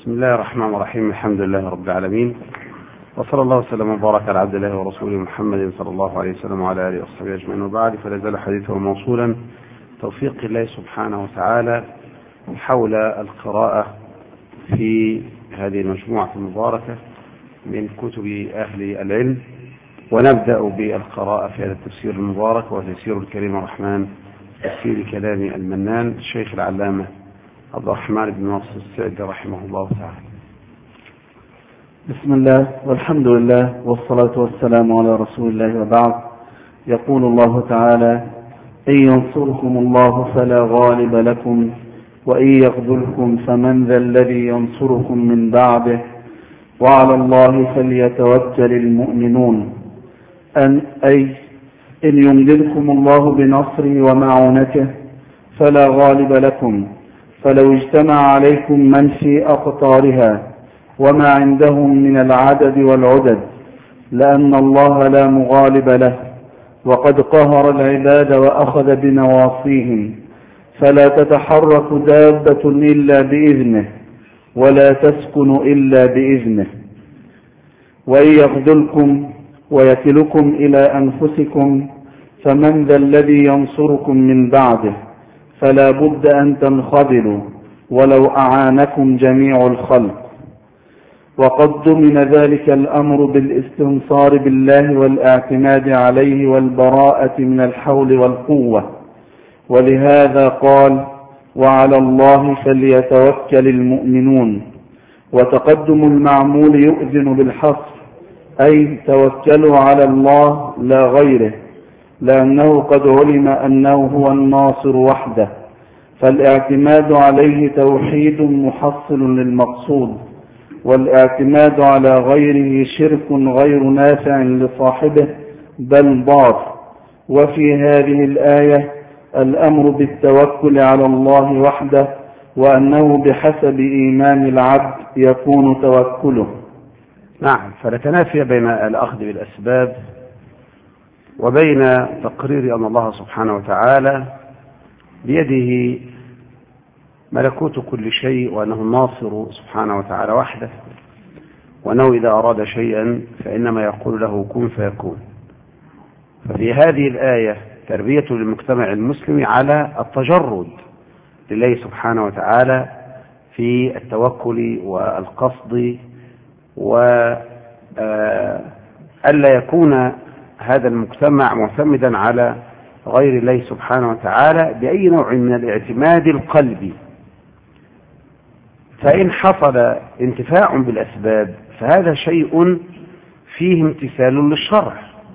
بسم الله الرحمن الرحيم. الحمد لله رب العالمين، وصلى الله وسلم وبارك على عبد الله ورسوله محمد صلى الله عليه وسلم وعلى آله وصحبه أجمعين، وبعد، فلا زال حديثه موصولا توفيق الله سبحانه وتعالى حول القراءة في هذه المجموعة المباركة من كتب أهل العلم. ونبدأ بالقراءة في هذا التفسير المبارك وتفسير الكريم الرحمن، تفسير كلام المنان الشيخ العلامة عبد الرحمن بن ناصر السعدي رحمه الله تعالى. بسم الله والحمد لله والصلاة والسلام على رسول الله، وبعد. يقول الله تعالى: إن ينصركم الله فلا غالب لكم وإن يخذلكم فمن ذا الذي ينصركم من بعده وعلى الله فليتوكل المؤمنون. إن يمددكم الله بنصره ومعونته فلا غالب لكم، فلو اجتمع عليكم من في أقطارها وما عندهم من العدد والعدد لأن الله لا مغالب له، وقد قهر العباد وأخذ بنواصيهم، فلا تتحرك دابة إلا بإذنه ولا تسكن إلا بإذنه. وإن يخذلكم ويكلكم إلى أنفسكم فمن ذا الذي ينصركم من بعده، فلا بد أن تنخذلوا ولو أعانكم جميع الخلق. وقد ضمن ذلك الأمر بالاستنصار بالله والاعتماد عليه والبراءة من الحول والقوة، ولهذا قال: وعلى الله فليتوكل المؤمنون. وتقدم المعمول يؤذن بالحصر، أي توكلوا على الله لا غيره، لأنه قد علم أنه هو الناصر وحده، فالاعتماد عليه توحيد محصل للمقصود، والاعتماد على غيره شرك غير نافع لصاحبه بل ضار. وفي هذه الآية الأمر بالتوكل على الله وحده، وأنه بحسب إيمان العبد يكون توكله. نعم، فنتنافي بين الأخذ بالأسباب وبين تقرير أن الله سبحانه وتعالى بيده ملكوت كل شيء، وأنه الناصر سبحانه وتعالى وحده، وأنه إذا أراد شيئا فإنما يقول له كن فيكون. ففي هذه الآية تربية للمجتمع المسلم على التجرد لله سبحانه وتعالى في التوكل والقصد، وألا يكون هذا المجتمع معتمدا على غير الله سبحانه وتعالى بأي نوع من الاعتماد القلبي. فإن حصل انتفاع بالأسباب فهذا شيء فيه امتثال للشرع،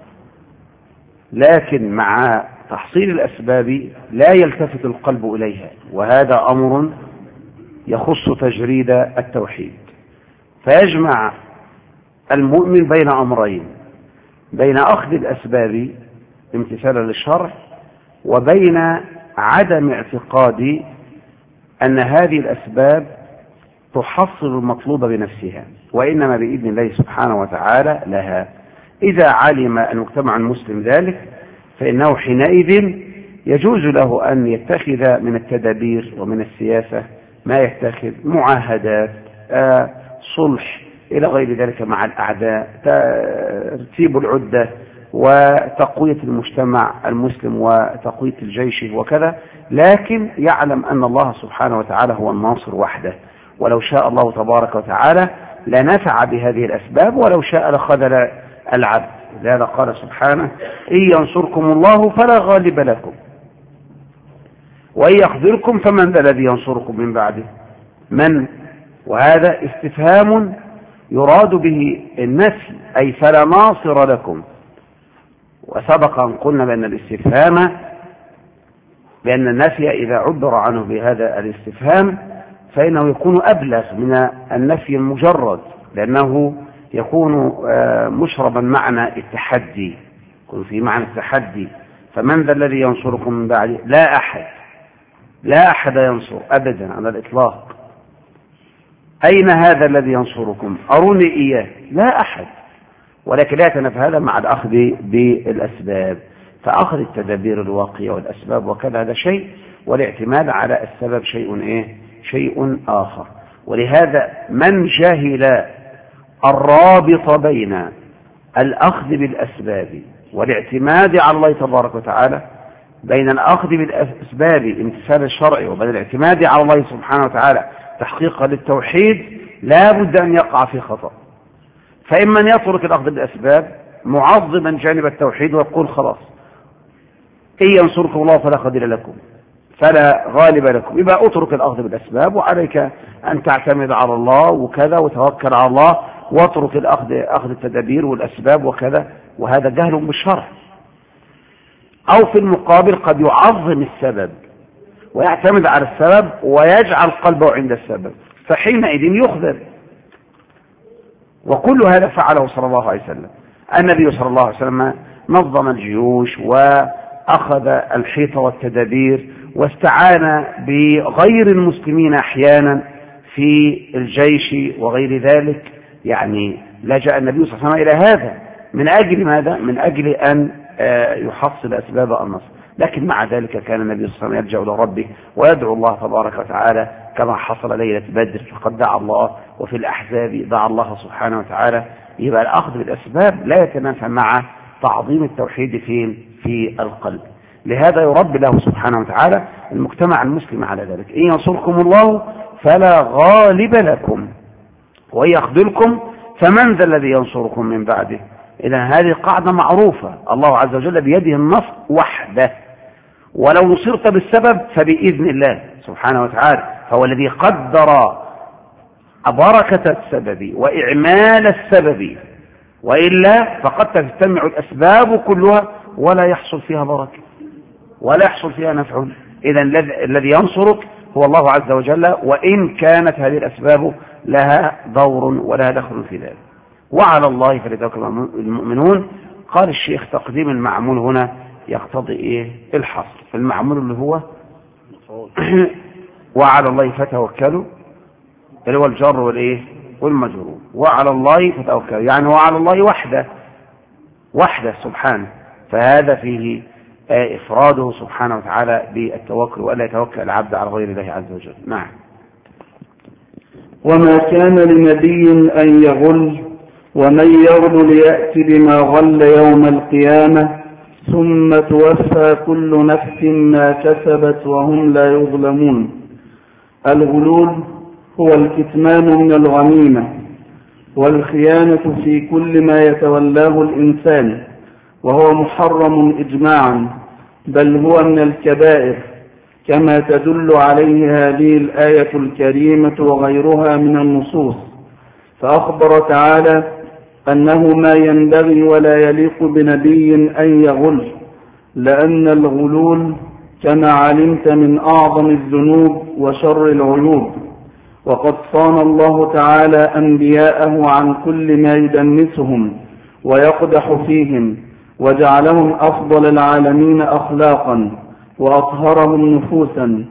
لكن مع تحصيل الأسباب لا يلتفت القلب إليها، وهذا أمر يخص تجريد التوحيد. فيجمع المؤمن بين أمرين: بين أخذ الأسباب امتثالا للشرع، وبين عدم اعتقاد أن هذه الأسباب تحصل المطلوب بنفسها، وإنما بإذن الله سبحانه وتعالى لها. إذا علم المجتمع المسلم ذلك فإنه حينئذ يجوز له أن يتخذ من التدابير ومن السياسة ما يتخذ، معاهدات، صلح إلى غير ذلك مع الأعداء، ترتيب العدة وتقوية المجتمع المسلم وتقوية الجيش وكذا، لكن يعلم أن الله سبحانه وتعالى هو الناصر وحده، ولو شاء الله تبارك وتعالى لنفع بهذه الأسباب، ولو شاء لخذل العبد. لذلك قال سبحانه: إن ينصركم الله فلا غالب لكم وإن يخذلكم فمن ذا الذي ينصركم من بعده. من؟ وهذا استفهام يراد به النفي، أي فلا ناصر لكم. وسبق أن قلنا بأن الاستفهام، بأن النفي إذا عبر عنه بهذا الاستفهام فإنه يكون أبلغ من النفي المجرد، لأنه يكون مشربا معنى التحدي، يكون في معنى التحدي. فمن ذا الذي ينصركم من بعده؟ لا أحد ينصر أبدا على الإطلاق. أين هذا الذي ينصركم؟ أروني إياه. لا أحد. ولكن لا يتنافى هذا مع الأخذ بالأسباب، فأخذ التدابير الواقية والأسباب وكذا هذا شيء، والاعتماد على السبب شيء آخر. ولهذا من جهل الرابط بين الأخذ بالأسباب والاعتماد على الله تبارك وتعالى، بين الأخذ بالأسباب امتثال الشرع وبين الاعتماد على الله سبحانه وتعالى تحقيقا للتوحيد، لا بد أن يقع في خطأ. فإما أن يترك الأخذ بالأسباب معظما جانب التوحيد ويقول خلاص إن ينصركم الله فلا خذل لكم فلا غالب لكم، يبقى اترك الأخذ بالأسباب وعليك أن تعتمد على الله وكذا وتوكل على الله، واترك أخذ التدابير والأسباب وكذا، وهذا جهل بالشرع. أو في المقابل قد يعظم السبب ويعتمد على السبب ويجعل قلبه عند السبب، فحينئذ يخذل. وكل هذا فعله صلى الله عليه وسلم. النبي صلى الله عليه وسلم نظم الجيوش وأخذ الحيطة والتدابير واستعان بغير المسلمين أحيانا في الجيش وغير ذلك، يعني لجأ النبي صلى الله عليه وسلم إلى هذا من أجل ماذا؟ من أجل أن يحصل أسباب النصر. لكن مع ذلك كان النبي صلى الله عليه وسلم يرجع إلى ربه ويدعو الله تبارك وتعالى كما حصل ليلة بدر، فقد دعا الله، وفي الأحزاب دعا الله سبحانه وتعالى. يبقى الأخذ بالأسباب لا يتنافى مع تعظيم التوحيد في القلب. لهذا يربي له سبحانه وتعالى المجتمع المسلم على ذلك. إن ينصركم الله فلا غالب لكم وإن يخذلكم فمن ذا الذي ينصركم من بعده. إذا هذه قاعدة معروفة، الله عز وجل بيده النصر وحده، ولو نصرت بالسبب فبإذن الله سبحانه وتعالى، فهو الذي قدر بركة السبب وإعمال السبب، وإلا فقد تجتمع الأسباب كلها ولا يحصل فيها بركة ولا يحصل فيها نفع. إذا الذي ينصرك هو الله عز وجل، وإن كانت هذه الأسباب لها دور ولها دخل في ذلك. وعلى الله فليتوكل المؤمنون. قال الشيخ تقديم المعمول هنا يقتضي إيه؟ الحصر. فالمعمول اللي هو وعلى الله فتوكلوا اللي هو الجر والإيه والمجرور، وعلى الله فتوكلوا يعني وعلى الله وحده سبحانه، فهذا فيه إفراده سبحانه وتعالى بالتوكل، وألا يتوكل العبد على غير الله عز وجل. نعم. وما كان لنبي أن يغل ومن يغل ليأتي بما غل يوم القيامة ثم توفى كل نفس ما كسبت وهم لا يظلمون. الغلول هو الكتمان من الغنيمة والخيانة في كل ما يتولاه الإنسان، وهو محرم إجماعا، بل هو من الكبائر كما تدل عليه هذه الآية الكريمة وغيرها من النصوص. فأخبر تعالى أنه ما ينبغي ولا يليق بنبي أن يغل، لأن الغلول كما علمت من أعظم الذنوب وشر العيوب، وقد صان الله تعالى أنبياءه عن كل ما يدنسهم ويقدح فيهم، وجعلهم أفضل العالمين أخلاقا وأطهرهم نفوسا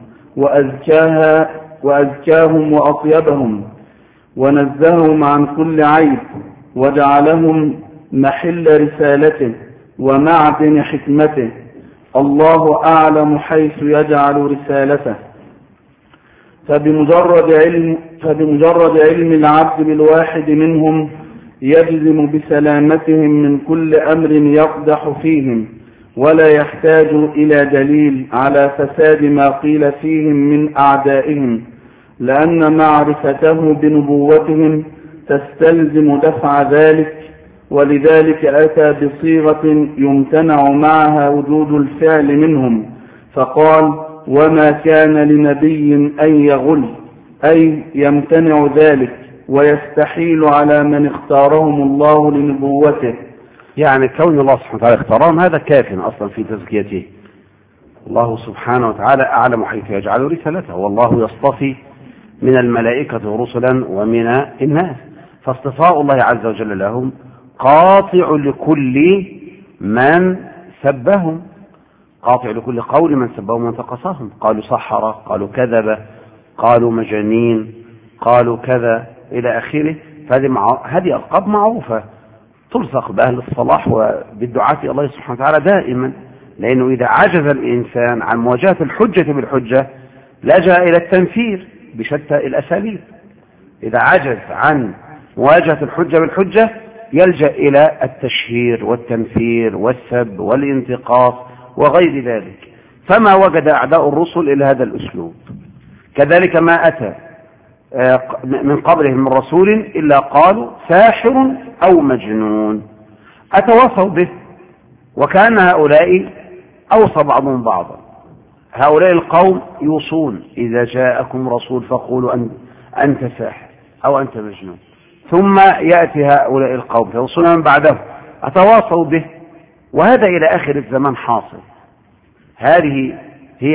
وأزكاهم وأطيبهم، ونزههم عن كل عيب، وجعلهم محل رسالته ومعدن حكمته. الله أعلم حيث يجعل رسالته. فبمجرد علم العبد بالواحد منهم يجزم بسلامتهم من كل أمر يقدح فيهم، ولا يحتاج إلى دليل على فساد ما قيل فيهم من أعدائهم، لأن معرفته بنبوتهم تستلزم دفع ذلك، ولذلك أتى بصيغة يمتنع معها وجود الفعل منهم، فقال وما كان لنبي أن يغل، أي يمتنع ذلك ويستحيل على من اختارهم الله لنبوته. يعني كون الله سبحانه وتعالى اختارهم هذا كاف أصلا في تزكيته. الله سبحانه وتعالى أعلم حيث يجعل رسالته، والله يصطفي من الملائكة رسلا ومن الناس، فاصطفاء الله عز وجل لهم قاطع لكل من سبهم، قاطع لكل قول من سبهم وانتقصهم، قالوا سحرة، قالوا كذب، قالوا مجانين، قالوا كذا إلى آخره. فهذه ألقاب معروفة تلصق بأهل الصلاح وبالدعاة الله سبحانه وتعالى دائما، لأنه إذا عجز الإنسان عن مواجهة الحجة بالحجة لجأ إلى التنفير بشتى الأساليب، إذا عجز عن مواجهة الحجة بالحجة يلجأ إلى التشهير والتنفير والسب والانتقاص وغير ذلك، فما وجد أعداء الرسل إلى هذا الأسلوب. كذلك ما أتى من قبلهم من رسول إلا قالوا ساحر أو مجنون، أتواصوا به، وكان هؤلاء أوصى بعضهم بعضا. هؤلاء القوم يوصون إذا جاءكم رسول فقولوا أنت ساحر أو أنت مجنون، ثم يأتي هؤلاء القوم يوصون من بعده أتواصوا به، وهذا إلى آخر الزمان حاصل. هذه هي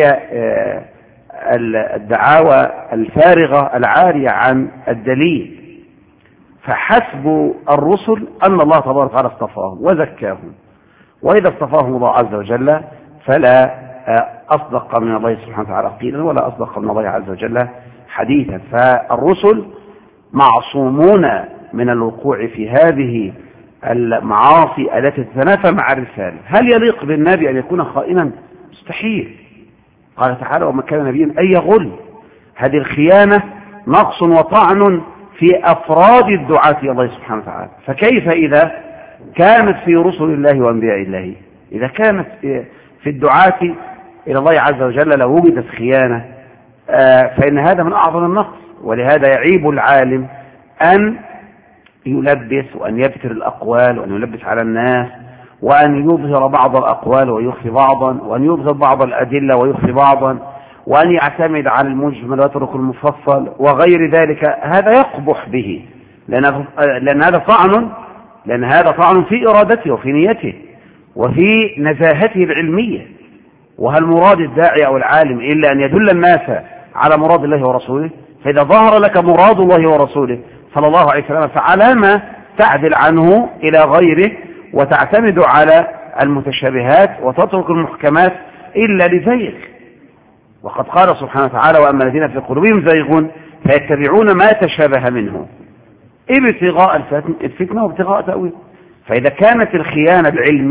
الدعاوى الفارغة العارية عن الدليل. فحسب الرسل أن الله تبارك وتعالى اصطفاهم وزكاهم، وإذا اصطفاهم الله عز وجل فلا أصدق من الله سبحانه وتعالى قيلا ولا أصدق من الله عز وجل حديثا. فالرسل معصومون من الوقوع في هذه المعاصي التي تتنافى مع الرسالة. هل يليق بالنبي أن يكون خائنا؟ مستحيل. قال تعالى وما كان نبيا أن يغل. هذه الخيانة نقص وطعن في أفراد الدعاة إلى الله سبحانه وتعالى، فكيف إذا كانت في رسل الله وأنبياء الله؟ إذا كانت في الدعاة إلى الله عز وجل لو وجدت خيانة فإن هذا من أعظم النقص. ولهذا يعيب العالم أن يلبس وأن يبتر الأقوال وأن يلبس على الناس وأن يظهر بعض الأقوال ويخفي بعضا، وأن يظهر بعض الأدلة ويخفي بعضا، وأن يعتمد على المجمل ويترك المفصل وغير ذلك. هذا يقبح به، لأن هذا طعن في إرادته وفي نيته وفي نزاهته العلمية. وهل مراد الداعي أو العالم إلا أن يدل الناس على مراد الله ورسوله؟ فإذا ظهر لك مراد الله ورسوله صلى الله عليه وسلم فعلى ما تعدل عنه إلى غيره وتعتمد على المتشابهات وتترك المحكمات إلا لزيغ. وقد قال سبحانه وتعالى وأما الذين في قلوبهم زيغ فيتبعون ما تشابه منه ابتغاء الفتنة وابتغاء تأويل. فإذا كانت الخيانة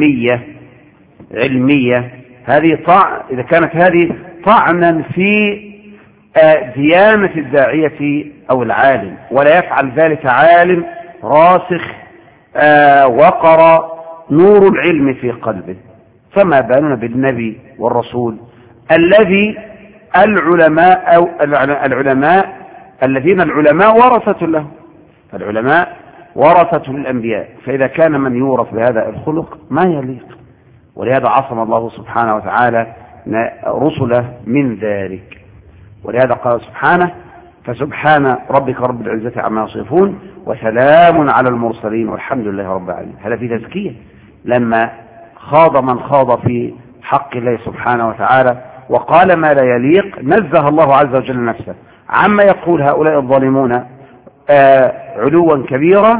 علمية إذا كانت هذه طعنا في ديانة الداعية أو العالم، ولا يفعل ذلك عالم راسخ وقر نور العلم في قلبه، فما بالنا بالنبي والرسول الذي العلماء الذين العلماء ورثة له، فالعلماء ورثة الأنبياء. فإذا كان من يورث بهذا الخلق ما يليق، ولهذا عصم الله سبحانه وتعالى رسله من ذلك. ولهذا قال سبحانه فسبحان ربك رب العزة عما يصفون وسلام على المرسلين والحمد لله رب العالمين. هذا في تزكية لما خاض من خاض في حق الله سبحانه وتعالى وقال ما لا يليق، نزه الله عز وجل نفسه عما يقول هؤلاء الظالمون علوا كبيرا،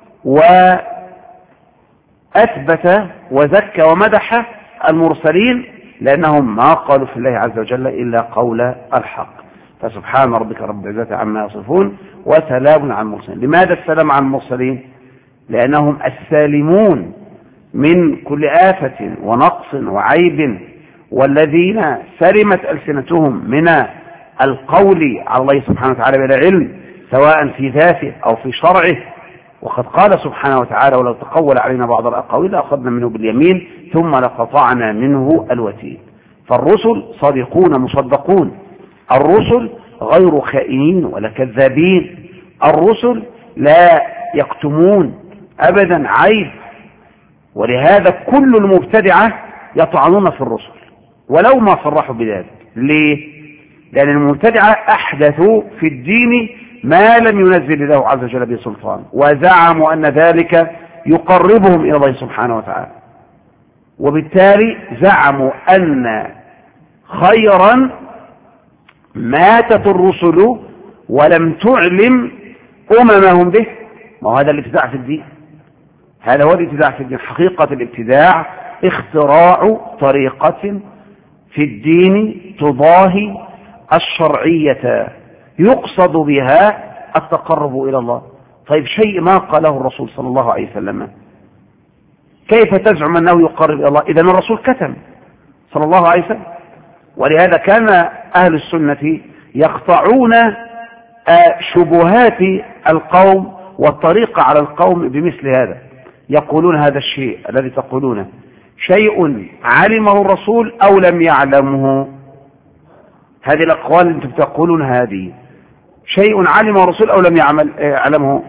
وأثبت وزكى ومدح المرسلين لأنهم ما قالوا في الله عز وجل إلا قول الحق. فسبحان ربك رب العزة عما يصفون وسلام على المرسلين. لماذا السلام على المرسلين؟ لأنهم السالمون من كل آفة ونقص وعيب، والذين سلمت ألسنتهم من القول على الله سبحانه وتعالى بلا علم سواء في ذاته أو في شرعه. وقد قال سبحانه وتعالى ولو تقول علينا بعض الأقاويل لأخذنا منه باليمين ثم لقطعنا منه الوتين. فالرسل صادقون مصدقون، الرسل غير خائنين ولا كذابين، الرسل لا يكتمون أبدا عيب. ولهذا كل المبتدعة يطعنون في الرسل ولو ما صرحوا بذلك. ليه؟ لأن المبتدعة أحدثوا في الدين ما لم ينزل الله عز وجل به سلطان، وزعموا أن ذلك يقربهم إلى الله سبحانه وتعالى، وبالتالي زعموا أن خيرا ماتت الرسل ولم تعلم أممهم به. ما هذا الابتداع في الدين، هذا هو الابتداع في الدين. حقيقة الابتداع اختراع طريقة في الدين تضاهي الشرعية يقصد بها التقرب إلى الله. طيب شيء ما قاله الرسول صلى الله عليه وسلم كيف تزعم أنه يقرب إلى الله؟ إذن الرسول كتم صلى الله عليه وسلم. ولهذا كان أهل السنة يقطعون شبهات القوم والطريقة على القوم بمثل هذا. يقولون هذا الشيء الذي تقولونه شيء علمه الرسول أو لم يعلمه. هذه الأقوال اللي انتم تقولون هذه شيء علمه الرسول أو لم يعلمه.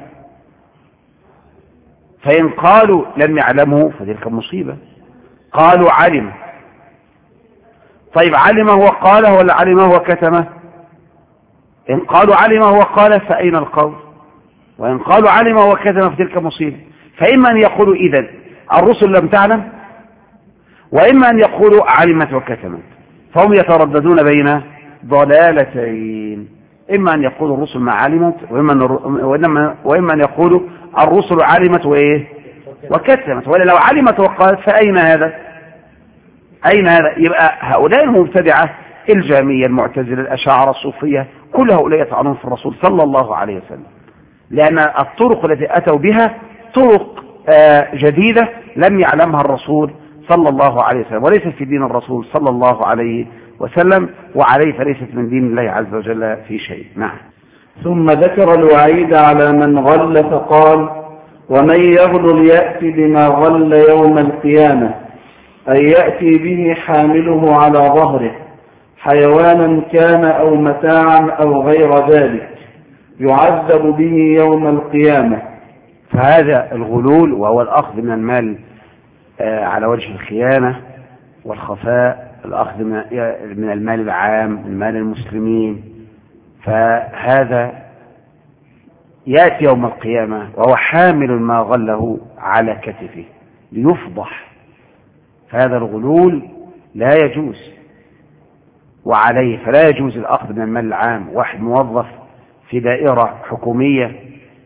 فإن قالوا لم يعلمه فتلك مصيبة. قالوا علم، طيب علمه وقاله ولا علمه وكتمه؟ إن قالوا علمه وقاله فأين القول؟ وإن قالوا علمه وكتمه فتلك مصيبة. فإما أن يقولوا إذن الرسل لم تعلم، وإما أن يقولوا علمت وكتمت، فهم يترددون بين ضلالتين. إما أن يقولوا الرسل ما علمت، وإما أن يقولوا الرسل علمت وإيه وكتمت. ولا لو علمت وقالت فأين هذا؟ أين هذا؟ يبقى هؤلاء المبتدعة الجهمية المعتزلة الأشاعرة الصوفية كل هؤلاء يطعنون في الرسول صلى الله عليه وسلم، لأن الطرق التي أتوا بها طرق جديدة لم يعلمها الرسول صلى الله عليه وسلم، وليست في دين الرسول صلى الله عليه وسلم، وعليه فليست من دين الله عز وجل في شيء. نعم. ثم ذكر الوعيد على من غل فقال: ومن يغل يأتي بما غل يوم القيامة، أي يأتي به حامله على ظهره حيوانا كان أو متاعا أو غير ذلك، يعذب به يوم القيامة. فهذا الغلول وهو الأخذ من المال على وجه الخيانة والخفاء، الأخذ من المال العام من مال المسلمين، فهذا يأتي يوم القيامة وهو حامل ما غله على كتفه ليفضح. فهذا الغلول لا يجوز، وعليه فلا يجوز الأخذ من المال العام. واحد موظف في دائرة حكومية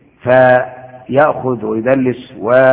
فيأخذ ويدلس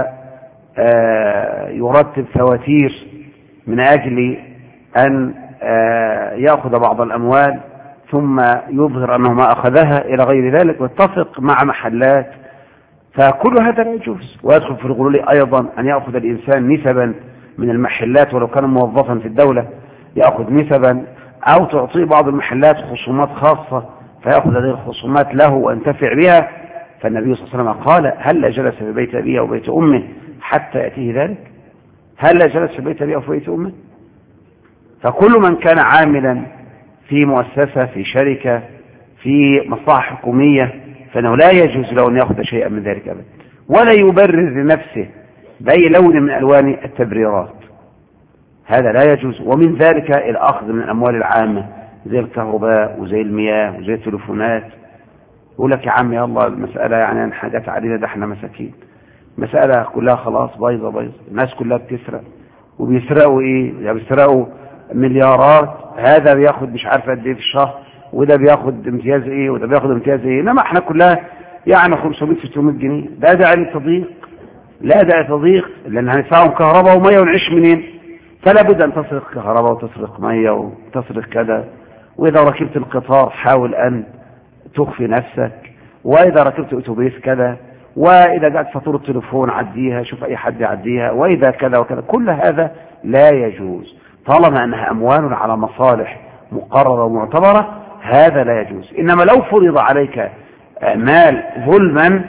ويرتب فواتير من أجل أن يأخذ بعض الأموال ثم يظهر أنه ما أخذها إلى غير ذلك، ويتفق مع محلات، فكل هذا لا يجوز. ويدخل في الغلول أيضا أن يأخذ الإنسان نسبا من المحلات ولو كان موظفا في الدولة، يأخذ نسبا، أو تعطيه بعض المحلات خصومات خاصة فيأخذ هذه الخصومات له وينتفع بها. فالنبي صلى الله عليه وسلم قال: هل جلس في بيت أبيه أو بيت أمه حتى يأتيه ذلك؟ هل جلس في بيت أبيه أو في بيت أمه؟ فكل من كان عاملا في مؤسسة في شركة في مصلحة حكومية فإنه لا يجوز له أن يأخذ شيئا من ذلك أبدا، ولا يبرر لنفسه بأي لون من ألوان التبريرات. هذا لا يجوز. ومن ذلك الأخذ من الأموال العامة زي الكهرباء وزي المياه وزي التلفونات. يقول لك: يا عم يا الله المسألة يعني حاجات علينا، ده احنا مساكين، مسألة كلها خلاص بايظة، الناس كلها بتسرق، وبيسرقوا ايه؟ بيسرقوا مليارات، هذا بياخد مش عارف قد ايه في الشهر، وده بياخد امتياز ايه، وده بياخد امتياز ايه، انما احنا كلها يعني 500-600 جنيه. ده داعي تضييق؟ لا داعي تضييق، لان هندفعهم كهرباء وميه ونعيش منين؟ فلا بد ان تسرق كهرباء وتسرق ميه وتسرق كذا. واذا ركبت القطار حاول ان تخفي نفسك، واذا ركبت اتوبيس كذا، واذا جاءت فاتوره التليفون عديها، شوف اي حد يعديها، واذا كذا وكذا. كل هذا لا يجوز طالما انها اموال على مصالح مقرره ومعتبره، هذا لا يجوز. انما لو فرض عليك مال ظلما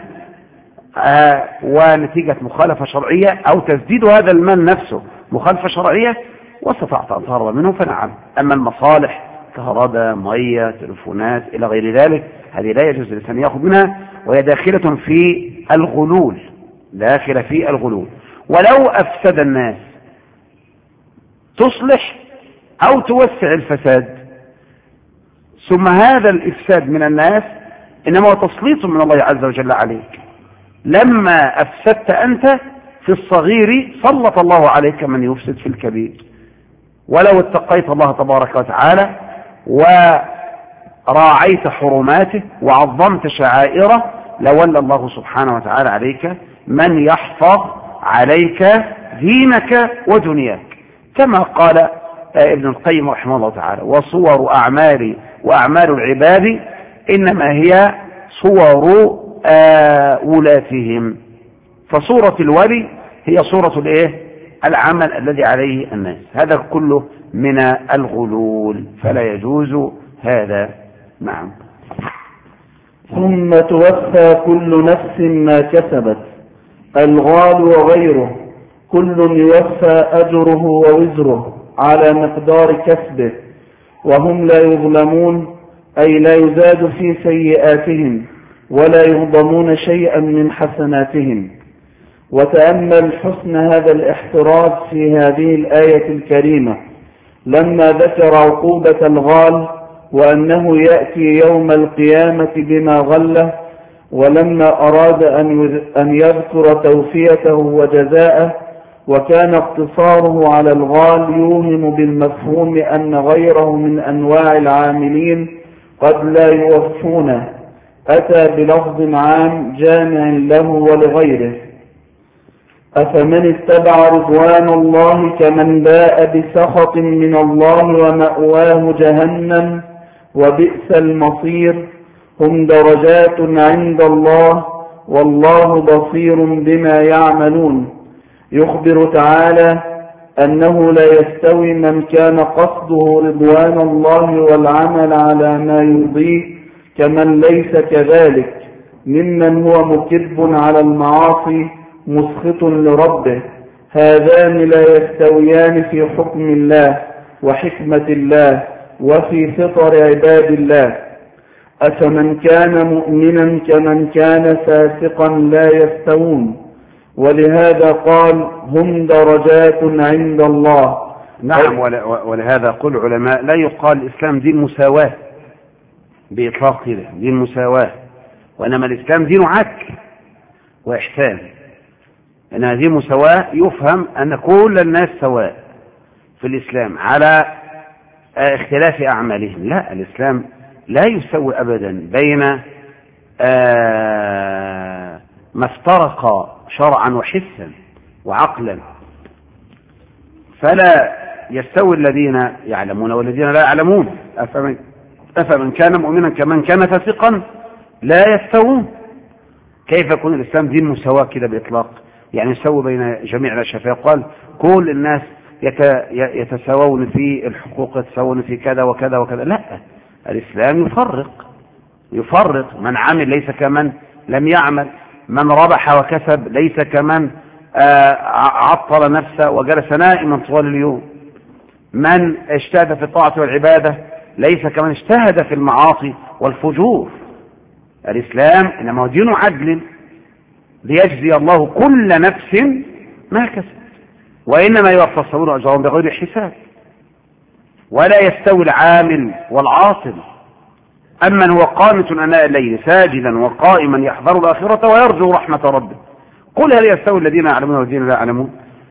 ونتيجه مخالفه شرعيه او تسديد هذا المال نفسه مخالفه شرعيه واستطعت ان تهرب منه فنعم. اما المصالح كهرباء ميه تلفونات الى غير ذلك هذه لا يجوز الانسان ياخذ منها، وهي داخله في الغلول، داخله في الغلول. ولو افسد الناس تصلح او توسع الفساد، ثم هذا الافساد من الناس انما هو تسليط من الله عز وجل عليك. لما افسدت انت في الصغير سلط الله عليك من يفسد في الكبير. ولو اتقيت الله تبارك وتعالى وراعيت حرماته وعظمت شعائره لولى الله سبحانه وتعالى عليك من يحفظ عليك دينك ودنياك، كما قال ابن القيم رحمه الله تعالى: وصور أعمالي وأعمال العباد إنما هي صور ولاتهم. فصورة الولي هي صورة العمل الذي عليه الناس. هذا كله من الغلول فلا يجوز هذا. نعم. ثم توفى كل نفس ما كسبت، الغال وغيره كل يوفى أجره ووزره على مقدار كسبه، وهم لا يظلمون، أي لا يزاد في سيئاتهم ولا يهضمون شيئا من حسناتهم. وتأمل حسن هذا الاحتراز في هذه الآية الكريمة لما ذكر عقوبة الغال وأنه يأتي يوم القيامة بما غله، ولما أراد أن يذكر توفيته وجزاءه، وكان اقتصاره على الغال يوهم بالمفهوم أن غيره من أنواع العاملين قد لا يوفونه، أتى بلفظ عام جامع له ولغيره. أفمن اتبع رضوان الله كمن باء بسخط من الله ومأواه جهنم وبئس المصير، هم درجات عند الله والله بصير بما يعملون. يخبر تعالى أنه لا يستوي من كان قصده رضوان الله والعمل على ما يرضيه كمن ليس كذلك ممن هو مكب على المعاصي مسخط لربه. هذان لا يستويان في حكم الله وحكمة الله وفي فطر عباد الله. أفمن كان مؤمنا كمن كان فاسقا لا يستوون، ولهذا قال هم درجات عند الله. نعم، ولهذا قل العلماء لا يقال الإسلام دين مساواة بإطلاق كده، دين مساواة، وإنما الإسلام دين عدل وإحسان. إن هذه مساواة يفهم أن كل الناس سواء في الإسلام على اختلاف أعمالهم. لا، الإسلام لا يسوي أبدا بين ما افترق شرعا وحسا وعقلا، فلا يستوي الذين يعلمون والذين لا يعلمون. أفمن كان مؤمنا كمن كان فاسقا لا يستوون. كيف يكون الإسلام دين مساواة كده بإطلاق؟ يعني يسوي بين جميع الأشياء، فيقال كل الناس يتساوون في الحقوق، يتساوون في كذا وكذا وكذا. لا، الإسلام يفرق من عمل ليس كمن لم يعمل، من ربح وكسب ليس كمن عطل نفسه وجلس نائما طوال اليوم، من اجتهد في الطاعة والعبادة ليس كمن اجتهد في المعاصي والفجور. الإسلام إنما هو دين عدل ليجزي الله كل نفس ما كسبت، وإنما يوفى الصابرون أجرهم بغير حساب. ولا يستوي العامل والعاصل، أمن هو قانت آناء الليل ساجدا وقائما يحذر الآخرة ويرجو رحمة ربه. قل هل يستوي الذين يعلمون والذين لا يعلمون؟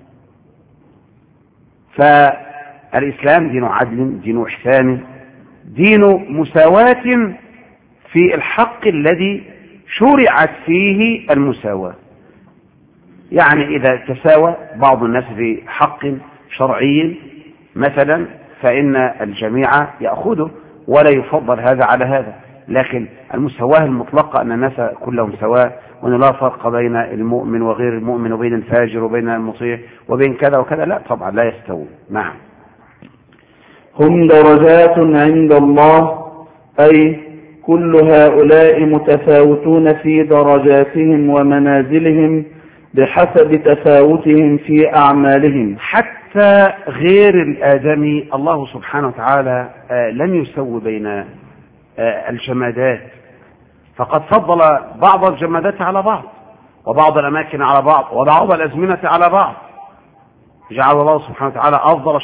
فالإسلام دين عدل، دين إحسان، دين مساواة في الحق الذي شرعت فيه المساواة. يعني إذا تساوى بعض الناس في حق شرعي مثلا فإن الجميع يأخذه ولا يفضل هذا على هذا. لكن المساواة المطلقة أن الناس كلهم سواء، وأن لا فرق بين المؤمن وغير المؤمن وبين الفاجر وبين المطيع وبين كذا وكذا، لا طبعا لا يستوون. نعم. هم درجات عند الله، أي كل هؤلاء متفاوتون في درجاتهم ومنازلهم بحسب تفاوتهم في أعمالهم. حتى غير الآدمي الله سبحانه وتعالى لم يسوي بين الجمادات، فقد فضل بعض الجمادات على بعض، وبعض الأماكن على بعض، وبعض الأزمنة على بعض. جعل الله سبحانه وتعالى أفضل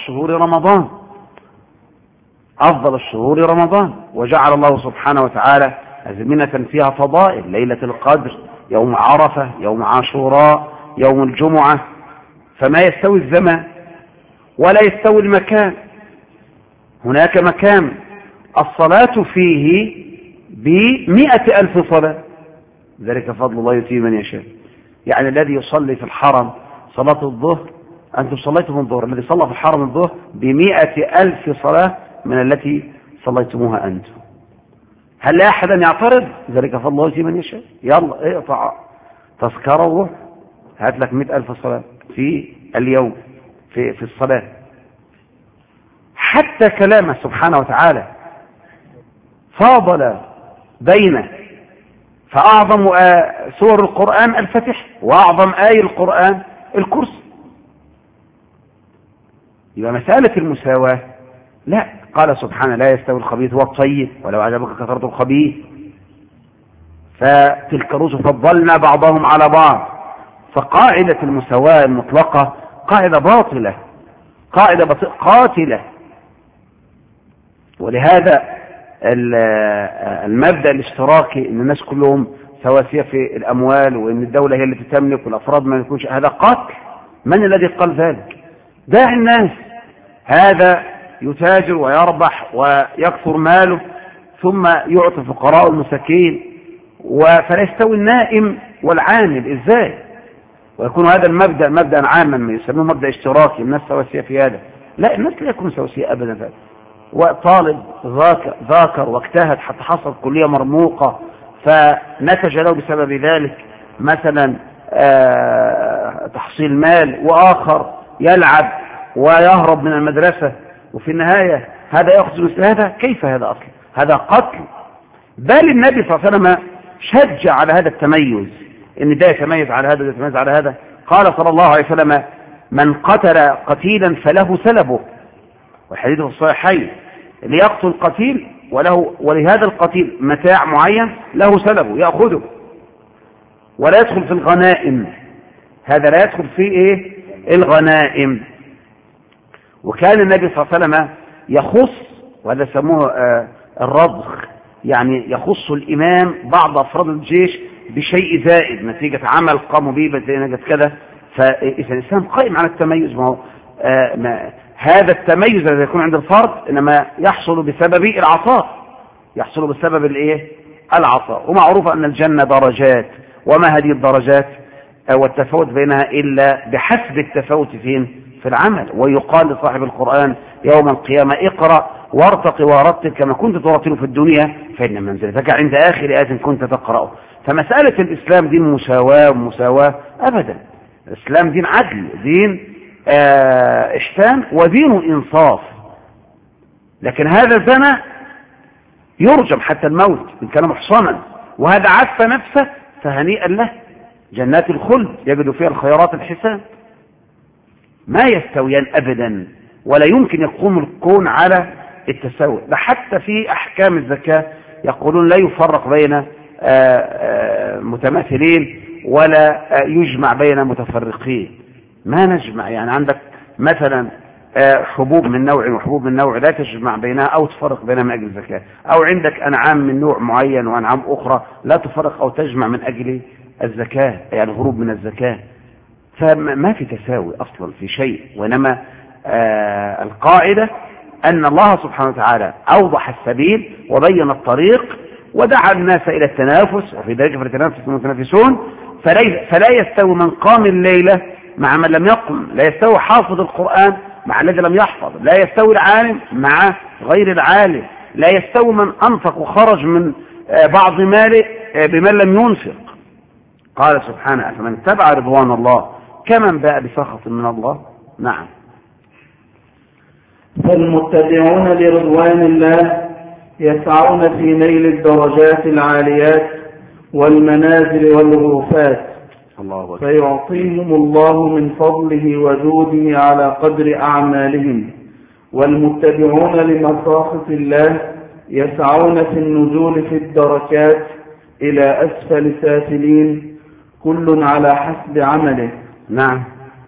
الشهور رمضان، وجعل الله سبحانه وتعالى أزمنة فيها فضائل، ليلة القدر، يوم عرفة، يوم عاشوراء، يوم الجمعة. فما يستوي الزمان ولا يستوي المكان. هناك مكان الصلاة فيه ب100,000 صلاة، ذلك فضل الله يؤتيه من يشاء. يعني الذي يصلي في الحرم صلاة الظهر، أنتم صليتم الظهر، الذي صلى في الحرم الظهر ب100,000 صلاة من التي صليتموها أنتم. هل لا أحد يعترض؟ ذلك فضل الله يؤتيه من يشاء. يلا اقطع تذكرة وروح هات لك 100,000 صلاة في اليوم في الصلاة. حتى كلامه سبحانه وتعالى فاضل بين فأعظم سور القرآن الفاتحة، وأعظم آية القرآن الكرسي. يبقى مسألة المساواة لا، قال سبحانه لا يستوي الخبيث والطيب ولو أعجبك كثرة الخبيث، فتلك الرسل فضلنا بعضهم على بعض. فقاعدة المساواة المطلقة قاعدة باطلة، قاتلة. ولهذا المبدأ الاشتراكي ان الناس كلهم سواسية في الأموال، وان الدولة هي التي تملك والأفراد ما يكونش، هذا قتل. من الذي قال ذلك؟ داعي الناس، هذا يتاجر ويربح ويكثر ماله ثم يعطي الفقراء والمساكين، فلا يستوي النائم والعامل ازاي؟ ويكون هذا المبدأ مبدأ عاما ما يسموه مبدأ اشتراكي، الناس سواسية في هذا. لا، الناس لا يكونوا سواسية أبدا فعلا. وطالب ذاكر واجتهد حتى حصل كلية مرموقة فنتج له بسبب ذلك مثلا تحصيل مال، وآخر يلعب ويهرب من المدرسة، وفي النهاية هذا يأخذ مثل هذا. كيف هذا أصلا؟ هذا قتل. بل النبي صلى الله عليه وسلم شجع على هذا التميز، ان ده يتميز على هذا وده يتميز على هذا. قال صلى الله عليه وسلم من قتل قتيلا فله سلبه، والحديث في الصحيحين ليقتل قتيل ولهذا القتيل متاع معين له سلبه يأخذه، ولا يدخل في الغنائم. هذا لا يدخل في الغنائم. وكان النبي صلى الله عليه وسلم يخص، وهذا سموه الرضخ، يعني يخص الإمام بعض أفراد الجيش بشيء زائد نتيجة عمل قاموا به زي نجد كذا. فإذا الإسلام قائم على التميز. ما هو هذا التميز الذي يكون عند الفرد إنما يحصل بسبب العطاء، يحصل بسبب العطاء. ومعروف أن الجنة درجات، وما هذه الدرجات والتفاوت بينها إلا بحسب التفاوت في العمل. ويقال لصاحب القرآن يوم القيامة اقرأ وارتق ورتل كما كنت ترتل في الدنيا فإن منزلتك عند آخر آية كنت تقرأه. فمسألة الإسلام دين مساواة أبدا. الإسلام دين عدل، دين إحسان، ودين إنصاف. لكن هذا زنا يرجم حتى الموت إن كان محصنا، وهذا عف نفسه فهنيئا له، جنات الخلد يجد فيها الخيرات الحسان. ما يستويان أبدا، ولا يمكن يقوم الكون على التساوي. ده حتى في أحكام الزكاة يقولون لا يفرق بين متماثلين ولا يجمع بين متفرقين. ما نجمع، يعني عندك مثلا حبوب من نوع وحبوب من نوع لا تجمع بينها أو تفرق بينها من أجل الزكاة، أو عندك أنعام من نوع معين وأنعام أخرى لا تفرق أو تجمع من أجل الزكاة، يعني هروب من الزكاة. فما في تساوي أصلا في شيء، وإنما القاعدة أن الله سبحانه وتعالى أوضح السبيل وبين الطريق ودعا الناس إلى التنافس، وفي ذلك فليتنافس المتنافسون. فلا يستوي من قام الليلة مع من لم يقم، لا يستوي حافظ القرآن مع الذي لم يحفظ، لا يستوي العالم مع غير العالم، لا يستوي من أنفق وخرج من بعض ماله بمن لم ينفق. قال سبحانه فمن اتبع رضوان الله كمن باء بسخط من الله. نعم. فالمتبعون لرضوان الله يسعون في نيل الدرجات العاليات والمنازل والغرفات، فيعطيهم الله من فضله وجوده على قدر أعمالهم. والمتبعون لمساخط الله يسعون في النزول في الدركات إلى أسفل سافلين، كل على حسب عمله. نعم.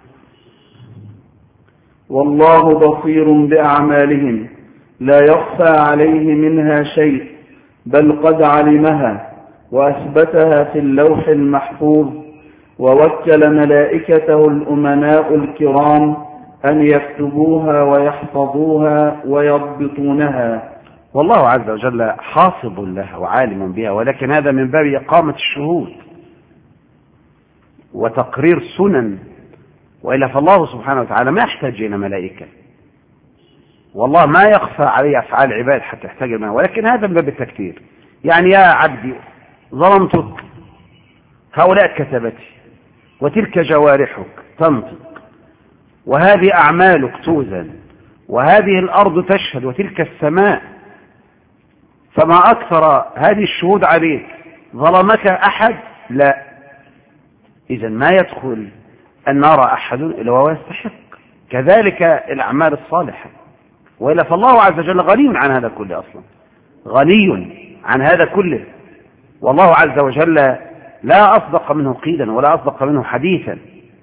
والله بصير بأعمالهم لا يخفى عليه منها شيء، بل قد علمها وأثبتها في اللوح المحفوظ، ووكل ملائكته الأمناء الكرام أن يكتبوها ويحفظوها ويضبطونها. والله عز وجل حافظ لها وعالم بها، ولكن هذا من باب إقامة الشهود وتقرير سنن، وإلا فالله سبحانه وتعالى ما يحتاج إلى ملائكة، والله ما يخفى عليه أفعال العباد حتى يحتاج منها، ولكن هذا من باب التكتير. يعني يا عبدي ظلمتك، هؤلاء كتبتي وتلك جوارحك تنطق، وهذه أعمالك توزن، وهذه الأرض تشهد، وتلك السماء، فما أكثر هذه الشهود عليك ظلمك أحد؟ لا. إذا ما يدخل النار أحد إلا وهو يستحق. كذلك الأعمال الصالحة، وإلا فالله عز وجل غني عن هذا كله، أصلا غني عن هذا كله، والله عز وجل لا أصدق منه قيلا ولا أصدق منه حديثا،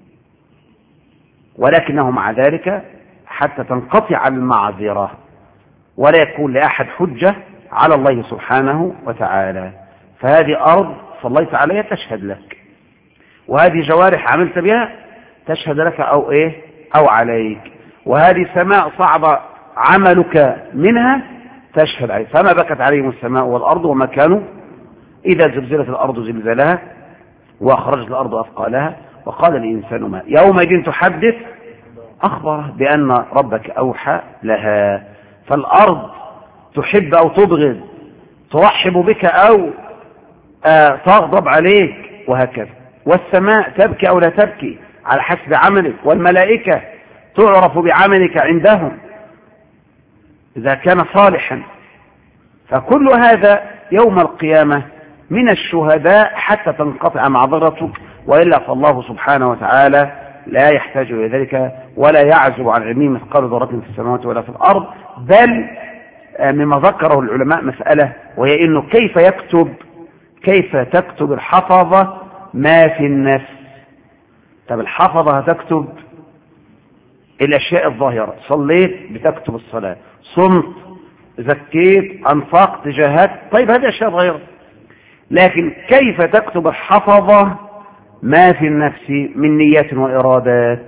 ولكنه مع ذلك حتى تنقطع المعذرة ولا يكون لأحد حجة على الله سبحانه وتعالى. فهذه أرض صليت عليها تشهد لك، وهذه جوارح عملت بها تشهد لك أو إيه أو عليك، وهذه سماء صعب عملك منها تشهد عليك. فما بكت عليهم السماء والأرض وما كانوا إذا زلزلت الأرض زلزالها وأخرجت الأرض أثقالها وقال الإنسان ما يومئذ تحدث أخبره بأن ربك أوحى لها. فالأرض تحب أو تبغض، ترحب بك أو تغضب عليك، وهكذا. والسماء تبكي أو لا تبكي على حسب عملك، والملائكة تعرف بعملك عندهم إذا كان صالحا. فكل هذا يوم القيامة من الشهداء حتى تنقطع معذرتك، وإلا فالله سبحانه وتعالى لا يحتاج إلى ذلك ولا يعزب عن علمه مثقال ذرة في السماوات ولا في الأرض. بل مما ذكره العلماء مسألة، وهي إنه كيف تكتب الحفظة ما في النفس. طب الحفظة هتكتب الأشياء الظاهرة، صليت بتكتب الصلاة، صمت، زكيت، أنفقت، جاهدت، طيب هذه أشياء ظاهرة. لكن كيف تكتب الحفظة ما في النفس من نيات وإرادات؟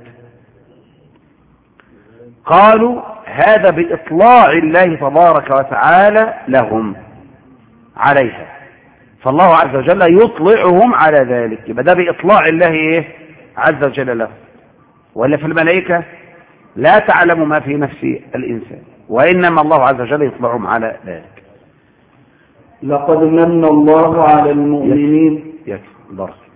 قالوا هذا بإطلاع الله تبارك وتعالى لهم عليها، فالله عز وجل يطلعهم على ذلك، يبقى ده بإطلاع الله عز وجل له. وإلا في الملائكة لا تعلم ما في نفس الإنسان، وإنما الله عز وجل يطلعهم على ذلك. لقد من الله على المؤمنين. يكفي.